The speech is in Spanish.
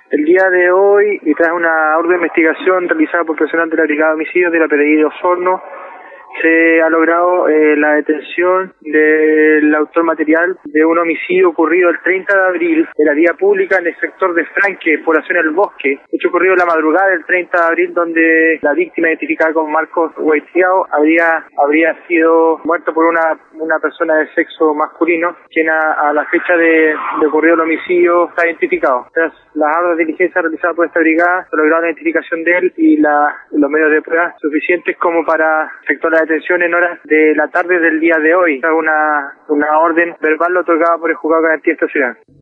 El día de hoy, y tras una orden de investigación realizada por personal de la Brigada de Homicidios de la PDI de Osorno, se ha logrado la detención del autor material de un homicidio ocurrido el 30 de abril en la vía pública en el sector de Franque, población El Bosque. Hecho ocurrido la madrugada del 30 de abril, donde la víctima, identificada como Marcos Huaytiao, habría sido muerto por una persona de sexo masculino, quien a la fecha de ocurrido el homicidio está identificado. Tras las órdenes de diligencia realizadas por esta brigada, se logró la identificación de él y los medios de prueba suficientes como para efectuar la detención en horas de la tarde del día de hoy. Una orden verbal otorgada por el juzgado de garantía de esta ciudad.